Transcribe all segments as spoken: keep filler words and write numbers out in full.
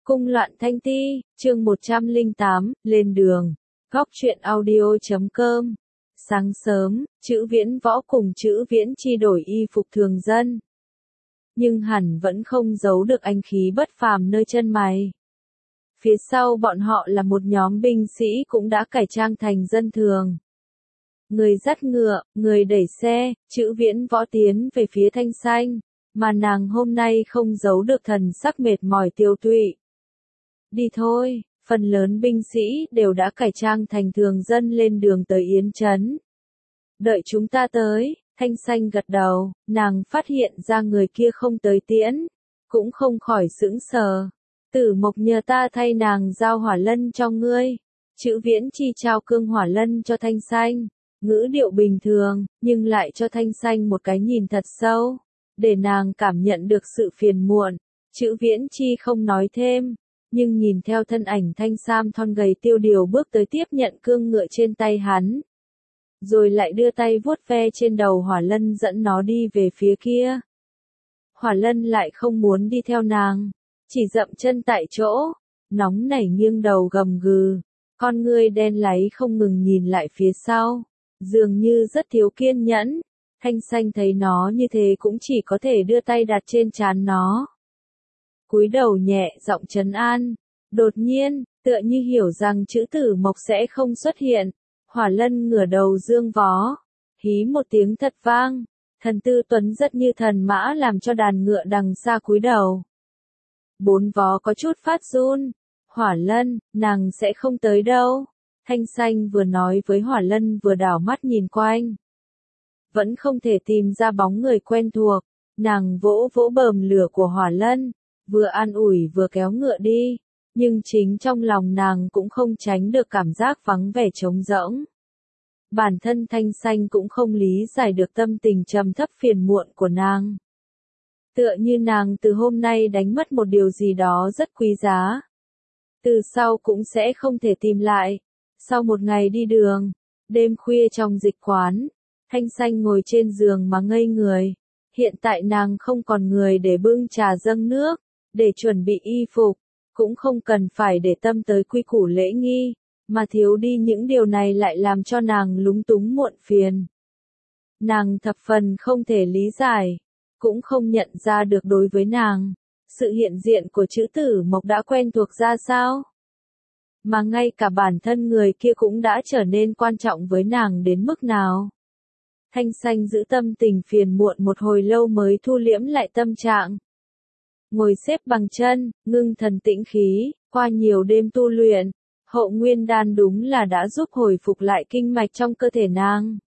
Cung loạn thanh ti, chương một trăm lẻ tám, lên đường. Góc truyện audio chấm com. Sáng sớm, Chữ Viễn Võ cùng Chữ Viễn Chi đổi y phục thường dân. Nhưng hẳn vẫn không giấu được anh khí bất phàm nơi chân mày. Phía sau bọn họ là một nhóm binh sĩ cũng đã cải trang thành dân thường. Người dắt ngựa, người đẩy xe, Chữ Viễn Võ tiến về phía Thanh Xanh, mà nàng hôm nay không giấu được thần sắc mệt mỏi tiêu tụy. Đi thôi, phần lớn binh sĩ đều đã cải trang thành thường dân lên đường tới Yến Trấn. Đợi chúng ta tới, Thanh Xanh gật đầu, nàng phát hiện ra người kia không tới tiễn, cũng không khỏi sững sờ. Tử Mộc nhờ ta thay nàng giao hỏa lân cho ngươi. Chữ Viễn Chi trao cương hỏa lân cho Thanh Xanh, ngữ điệu bình thường, nhưng lại cho Thanh Xanh một cái nhìn thật sâu, để nàng cảm nhận được sự phiền muộn. Chữ Viễn Chi không nói thêm, nhưng nhìn theo thân ảnh thanh sam thon gầy tiêu điều bước tới tiếp nhận cương ngựa trên tay hắn. Rồi lại đưa tay vuốt ve trên đầu hỏa lân dẫn nó đi về phía kia. Hỏa lân lại không muốn đi theo nàng, chỉ dậm chân tại chỗ, nóng nảy nghiêng đầu gầm gừ, con ngươi đen láy không ngừng nhìn lại phía sau, dường như rất thiếu kiên nhẫn. Thanh Xanh thấy nó như thế cũng chỉ có thể đưa tay đặt trên trán nó, cúi đầu nhẹ giọng trấn an. Đột nhiên, tựa như hiểu rằng Chữ Tử Mộc sẽ không xuất hiện, hỏa lân ngửa đầu dương vó, hí một tiếng thật vang, thần tư tuấn rất như thần mã làm cho đàn ngựa đằng xa cúi đầu. Bốn vó có chút phát run. Hỏa lân, nàng sẽ không tới đâu. Thanh Xanh vừa nói với hỏa lân vừa đảo mắt nhìn quanh. Vẫn không thể tìm ra bóng người quen thuộc, nàng vỗ vỗ bờm lửa của hỏa lân, vừa an ủi vừa kéo ngựa đi, nhưng chính trong lòng nàng cũng không tránh được cảm giác vắng vẻ trống rỗng. Bản thân Thanh Xanh cũng không lý giải được tâm tình trầm thấp phiền muộn của nàng. Tựa như nàng từ hôm nay đánh mất một điều gì đó rất quý giá. Từ sau cũng sẽ không thể tìm lại. Sau một ngày đi đường, đêm khuya trong dịch quán, Thanh Xanh ngồi trên giường mà ngây người. Hiện tại nàng không còn người để bưng trà dâng nước, để chuẩn bị y phục, cũng không cần phải để tâm tới quy củ lễ nghi, mà thiếu đi những điều này lại làm cho nàng lúng túng muộn phiền. Nàng thập phần không thể lý giải, cũng không nhận ra được đối với nàng, sự hiện diện của Chữ Tử Mộc đã quen thuộc ra sao. Mà ngay cả bản thân người kia cũng đã trở nên quan trọng với nàng đến mức nào. Thanh Xanh giữ tâm tình phiền muộn một hồi lâu mới thu liễm lại tâm trạng. Ngồi xếp bằng chân, ngưng thần tĩnh khí, qua nhiều đêm tu luyện, Hậu Nguyên Đan đúng là đã giúp hồi phục lại kinh mạch trong cơ thể nàng.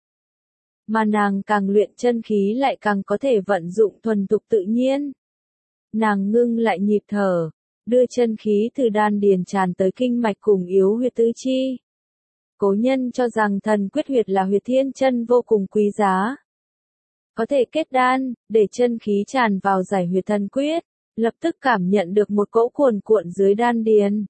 Mà nàng càng luyện chân khí lại càng có thể vận dụng thuần thục tự nhiên. Nàng ngưng lại nhịp thở, đưa chân khí từ đan điền tràn tới kinh mạch cùng yếu huyệt tứ chi. Cố nhân cho rằng thần quyết huyệt là huyệt thiên chân vô cùng quý giá. Có thể kết đan, để chân khí tràn vào giải huyệt thần quyết, lập tức cảm nhận được một cỗ cuồn cuộn dưới đan điền.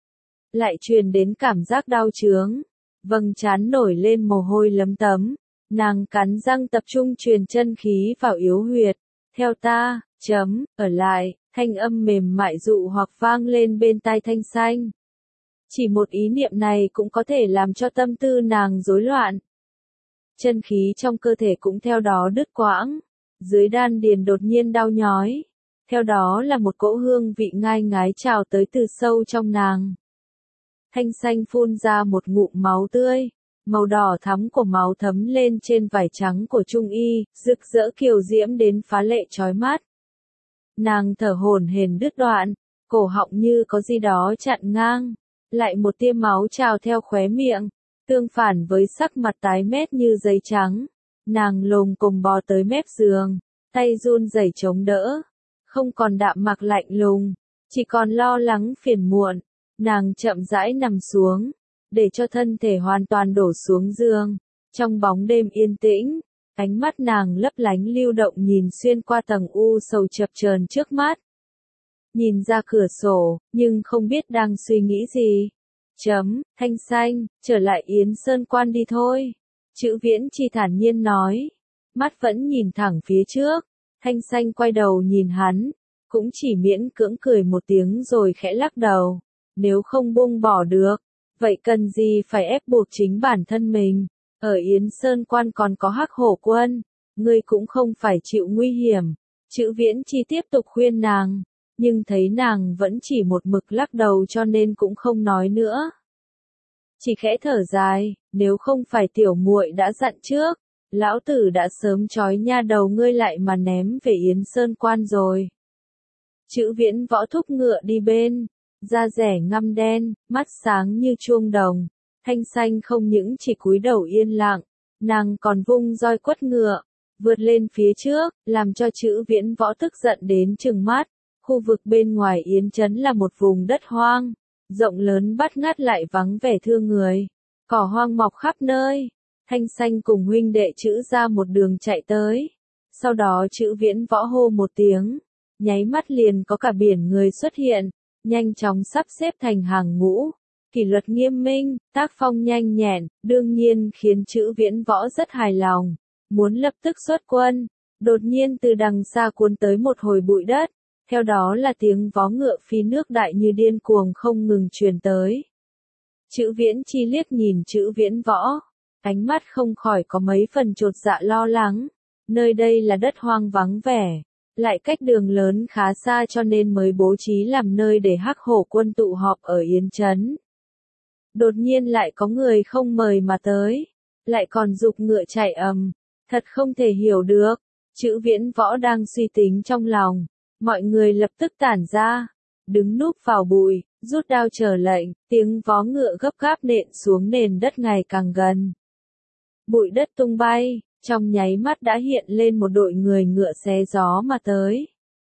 Lại truyền đến cảm giác đau chướng, vầng trán nổi lên mồ hôi lấm tấm, nàng cắn răng tập trung truyền chân khí vào yếu huyệt. Theo ta, chấm, ở lại, thanh âm mềm mại dụ hoặc vang lên bên tai Thanh Xanh. Chỉ một ý niệm này cũng có thể làm cho tâm tư nàng rối loạn. Chân khí trong cơ thể cũng theo đó đứt quãng, dưới đan điền đột nhiên đau nhói, theo đó là một cỗ hương vị ngai ngái trào tới từ sâu trong nàng. Thanh Xanh phun ra một ngụm máu tươi, màu đỏ thắm của máu thấm lên trên vải trắng của trung y, rực rỡ kiều diễm đến phá lệ chói mắt. Nàng thở hổn hển đứt đoạn, cổ họng như có gì đó chặn ngang, lại một tia máu trào theo khóe miệng, tương phản với sắc mặt tái mét như giấy trắng. Nàng lồm cồm bò tới mép giường, tay run rẩy chống đỡ, không còn đạm mạc lạnh lùng, chỉ còn lo lắng phiền muộn. Nàng chậm rãi nằm xuống, để cho thân thể hoàn toàn đổ xuống giường. Trong bóng đêm yên tĩnh, ánh mắt nàng lấp lánh lưu động nhìn xuyên qua tầng u sầu chập chờn trước mắt. Nhìn ra cửa sổ, nhưng không biết đang suy nghĩ gì. Chấm, Thanh Xanh, trở lại Yến Sơn Quan đi thôi. Chữ Viễn Chi thản nhiên nói. Mắt vẫn nhìn thẳng phía trước. Thanh Xanh quay đầu nhìn hắn. cũng chỉ miễn cưỡng cười một tiếng rồi khẽ lắc đầu. Nếu không buông bỏ được, vậy cần gì phải ép buộc chính bản thân mình. Ở Yến Sơn Quan còn có Hắc Hổ Quân, ngươi cũng không phải chịu nguy hiểm. Chữ Viễn Chi tiếp tục khuyên nàng, nhưng thấy nàng vẫn chỉ một mực lắc đầu cho nên cũng không nói nữa. Chỉ khẽ thở dài, nếu không phải tiểu muội đã dặn trước, lão tử đã sớm trói nha đầu ngươi lại mà ném về Yến Sơn Quan rồi. Chữ Viễn Võ thúc ngựa đi bên, da rẻ ngăm đen, mắt sáng như chuông đồng, Thanh Xanh không những chỉ cúi đầu yên lặng, nàng còn vung roi quất ngựa, vượt lên phía trước, làm cho Chữ Viễn Võ tức giận đến trừng mắt. Khu vực bên ngoài Yến Trấn là một vùng đất hoang, rộng lớn bát ngát lại vắng vẻ thương người, cỏ hoang mọc khắp nơi. Thanh Xanh cùng huynh đệ Chữ ra một đường chạy tới, sau đó Chữ Viễn Võ hô một tiếng, nháy mắt liền có cả biển người xuất hiện, nhanh chóng sắp xếp thành hàng ngũ, kỷ luật nghiêm minh, tác phong nhanh nhẹn, đương nhiên khiến Chữ Viễn Võ rất hài lòng, muốn lập tức xuất quân. Đột nhiên từ đằng xa cuốn tới một hồi bụi đất, theo đó là tiếng vó ngựa phi nước đại như điên cuồng không ngừng truyền tới. Chữ Viễn Chi liếc nhìn Chữ Viễn Võ, ánh mắt không khỏi có mấy phần chột dạ lo lắng, nơi đây là đất hoang vắng vẻ, lại cách đường lớn khá xa cho nên mới bố trí làm nơi để Hắc Hổ Quân tụ họp ở Yến Trấn. Đột nhiên lại có người không mời mà tới, lại còn giục ngựa chạy ầm, thật không thể hiểu được. Chữ Viễn Võ đang suy tính trong lòng, mọi người lập tức tản ra, đứng núp vào bụi, rút đao chờ lệnh, tiếng vó ngựa gấp gáp nện xuống nền đất ngày càng gần. Bụi đất tung bay, trong nháy mắt đã hiện lên một đội người ngựa xé gió mà tới.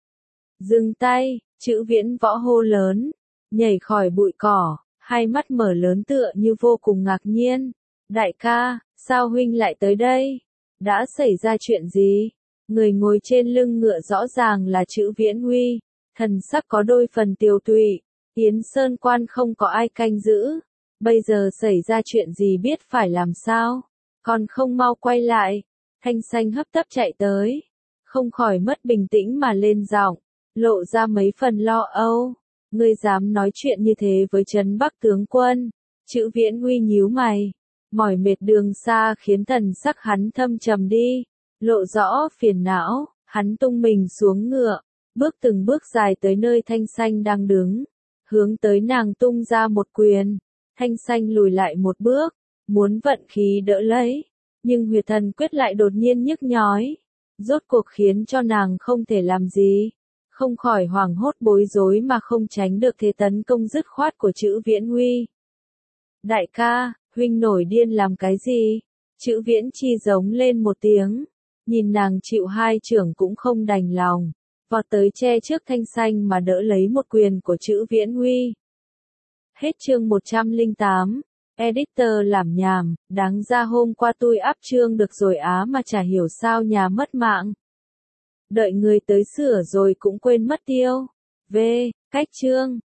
Dừng tay, Chữ Viễn Võ hô lớn, nhảy khỏi bụi cỏ, hai mắt mở lớn tựa như vô cùng ngạc nhiên. Đại ca, sao huynh lại tới đây? Đã xảy ra chuyện gì? Người ngồi trên lưng ngựa rõ ràng là Chữ Viễn Huy, thần sắc có đôi phần tiều tụy. Yến Sơn Quan không có ai canh giữ, bây giờ xảy ra chuyện gì biết phải làm sao, còn không mau quay lại. Thanh Xanh hấp tấp chạy tới, không khỏi mất bình tĩnh mà lên giọng, lộ ra mấy phần lo âu. Ngươi dám nói chuyện như thế với Trấn Bắc tướng quân? Chữ Viễn Huy nhíu mày, mỏi mệt đường xa khiến thần sắc hắn thâm trầm đi, lộ rõ phiền não. Hắn tung mình xuống ngựa, bước từng bước dài tới nơi Thanh Xanh đang đứng, hướng tới nàng tung ra một quyền. Thanh Xanh lùi lại một bước, muốn vận khí đỡ lấy, nhưng huyệt thần quyết lại đột nhiên nhức nhói, rốt cuộc khiến cho nàng không thể làm gì, không khỏi hoảng hốt bối rối mà không tránh được thế tấn công dứt khoát của Chữ Viễn Huy. Đại ca, huynh nổi điên làm cái gì? Chữ Viễn Chi giống lên một tiếng, nhìn nàng chịu hai chưởng cũng không đành lòng, vọt tới che trước Thanh Xanh mà đỡ lấy một quyền của Chữ Viễn Huy. Hết chương một trăm lẻ tám, Editor làm nhảm, đáng ra hôm qua tôi up chương được rồi á mà chả hiểu sao nhà mất mạng. Đợi người tới sửa rồi cũng quên mất tiêu. V, cách chương.